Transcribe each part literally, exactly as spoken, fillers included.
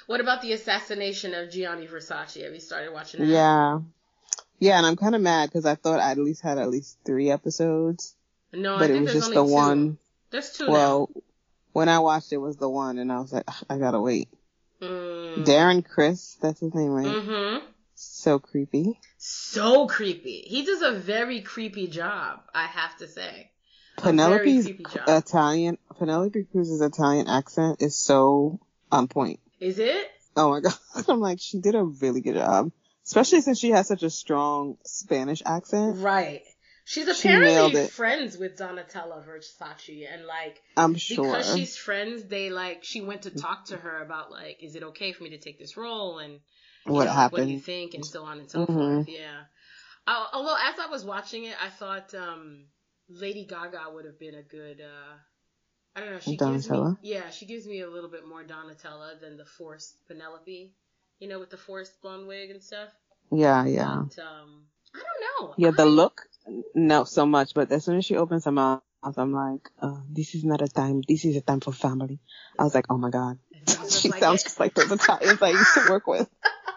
What about the assassination of Gianni Versace? Have you started watching that? Yeah. Yeah, and I'm kind of mad because I thought I at least had at least three episodes. No, but I it think was there's just only the two. one. There's two well, now. When I watched it was the one, and I was like, I gotta wait. Mm. Darren Criss, that's his name, right? Mm-hmm. So creepy. So creepy. He does a very creepy job, I have to say. Penelope's Italian, Penelope Cruz's Italian accent is so on point. Is it? Oh my god. I'm like, she did a really good job. Especially since she has such a strong Spanish accent. Right. She's apparently she friends with Donatella Versace, and like, I'm sure because she's friends, they like, she went to talk to her about like, is it okay for me to take this role, and you what know, happened? Like, what do you think, and so on and so mm-hmm. forth. Yeah. Uh, although as I was watching it, I thought um, Lady Gaga would have been a good. Uh, I don't know. She Donatella? gives me, yeah, she gives me a little bit more Donatella than the forced Penelope. You know, with the forced blonde wig and stuff. Yeah, yeah. But, um, I don't know. Yeah, the I... look, not so much, but as soon as she opens her mouth, I'm like, uh, this is not a time, this is a time for family. I was like, oh my god. She like sounds it. just like those Italians I used to work with.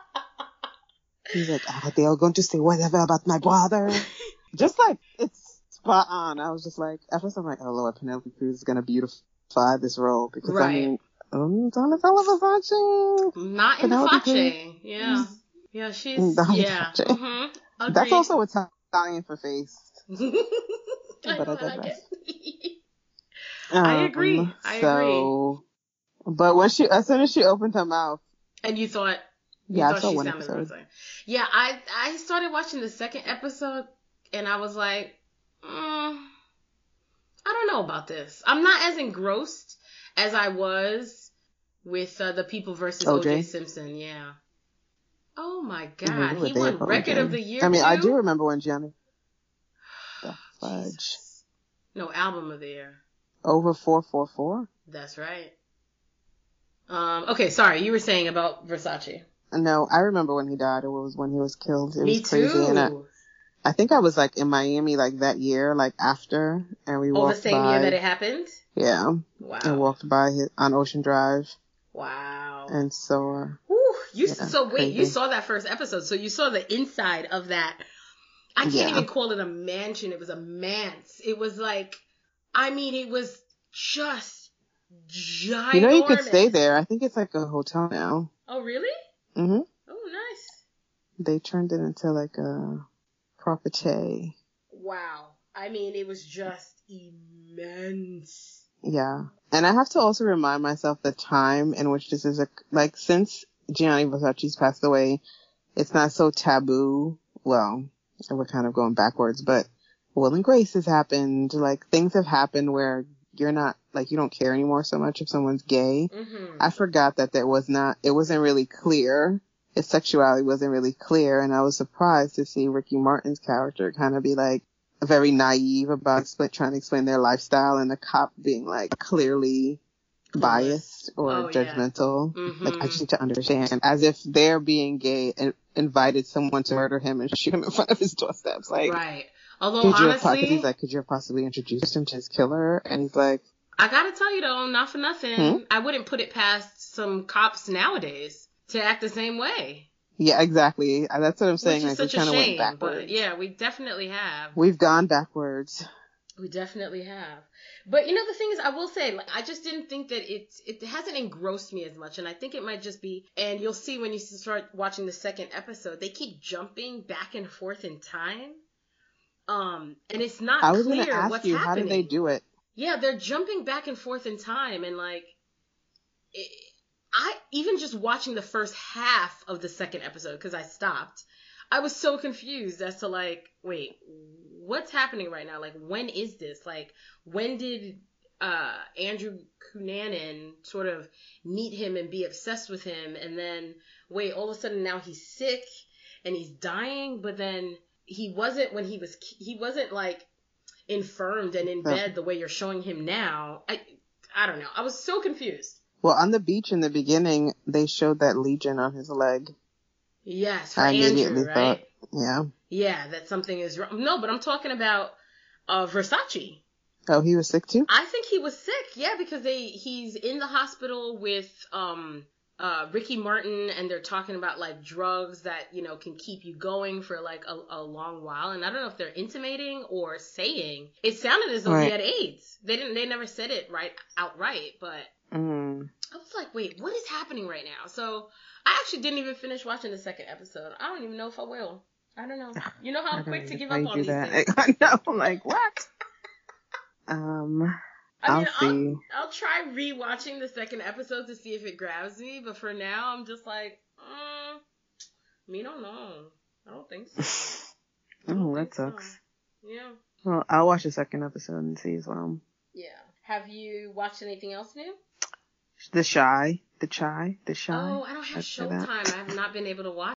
He's like, are they all going to say whatever about my brother? Just like, it's spot on. I was just like, at first I'm like, oh Lord, Penelope Cruz is going to beautify this role. Because right. I mean, um, Donatella Versace. Not in the Face. Yeah. Yeah, she's, Donatella yeah. Mm-hmm. That's also Italian for face. I but I digress. um, I agree. I so, agree. But when she, as soon as she opened her mouth. And you thought, you yeah, thought I saw she one sounded episode. Like, yeah, I, I started watching the second episode and I was like, mm, I don't know about this. I'm not as engrossed as I was with uh, the People versus O J Simpson. Yeah. Oh my god, he won Record of the Year. I mean, too? I do remember when Gianni. The fudge. Jesus. No, Album of the Year. Over four four four. That's right. Um. Okay, sorry, you were saying about Versace. No, I remember when he died. It was when he was killed. It Me was crazy. too. And I, I think I was like in Miami like that year, like after, and we oh, walked the same by, year that it happened. Yeah. Wow. And walked by his, on Ocean Drive. Wow. And so. Whew, you yeah, so wait, crazy. You saw that first episode, so you saw the inside of that. I can't yeah. even call it a mansion. It was a manse. It was like, I mean, it was just ginormous. You know, you could stay there. I think it's like a hotel now. Oh, really? Mm-hmm. Oh, nice. They turned it into like a property. Wow. I mean, it was just immense. Yeah. And I have to also remind myself the time in which this is a, like, since Gianni Versace's passed away, it's not so taboo. Well, we're kind of going backwards, but Will and Grace has happened. Like, things have happened where you're not, like, you don't care anymore so much if someone's gay. Mm-hmm. I forgot that there was not, it wasn't really clear. His sexuality wasn't really clear. And I was surprised to see Ricky Martin's character kind of be like, very naive about explain, trying to explain their lifestyle, and the cop being like clearly biased or oh, judgmental. Yeah. Mm-hmm. Like, I just need to understand, as if they're being gay and invited someone to murder him and shoot him in front of his doorsteps. Like, right. Although could you honestly, have, he's like, could you have possibly introduced him to his killer? And he's like, I gotta tell you though, not for nothing, hmm? I wouldn't put it past some cops nowadays to act the same way. Yeah, exactly. That's what I'm saying. Which is like, such we kind a of shame, went backwards. But yeah, we definitely have. We've gone backwards. We definitely have. But you know, the thing is, I will say, like, I just didn't think that it's, it hasn't engrossed me as much. And I think it might just be, and you'll see when you start watching the second episode, they keep jumping back and forth in time. Um, and it's not I was clear gonna ask what's you, happening. How did they do it? Yeah, they're jumping back and forth in time, and like, it, I, even just watching the first half of the second episode, because I stopped, I was so confused as to like, wait, what's happening right now? Like, when is this? Like, when did uh, Andrew Cunanan sort of meet him and be obsessed with him? And then, wait, all of a sudden now he's sick and he's dying, but then he wasn't when he was, he wasn't like infirmed and in bed the way you're showing him now. I, I don't know. I was so confused. Well, on the beach in the beginning, they showed that legion on his leg. Yes, for I Andrew, immediately right? thought, yeah. Yeah, that something is wrong. No, but I'm talking about uh, Versace. Oh, he was sick too? I think he was sick, yeah, because they he's in the hospital with um uh, Ricky Martin, and they're talking about like drugs that, you know, can keep you going for like a, a long while. And I don't know if they're intimating or saying. It sounded as though right. he had AIDS. They didn't. They never said it right outright, but Mm. I was like, wait, what is happening right now? So I actually didn't even finish watching the second episode. I don't even know if I will. I don't know. You know how I'm quick to give up on these that. things. I know. I'm like, what? um. I mean, I'll see. I'll, I'll try rewatching the second episode to see if it grabs me, but for now, I'm just like, mm, me don't know. I don't think so. I don't Oh, that think so. sucks. Yeah. Well, I'll watch the second episode and see as well. Yeah. Have you watched anything else new? The Shy. The Chai. The Shy. Oh, I don't have I'd say that. Showtime. I have not been able to watch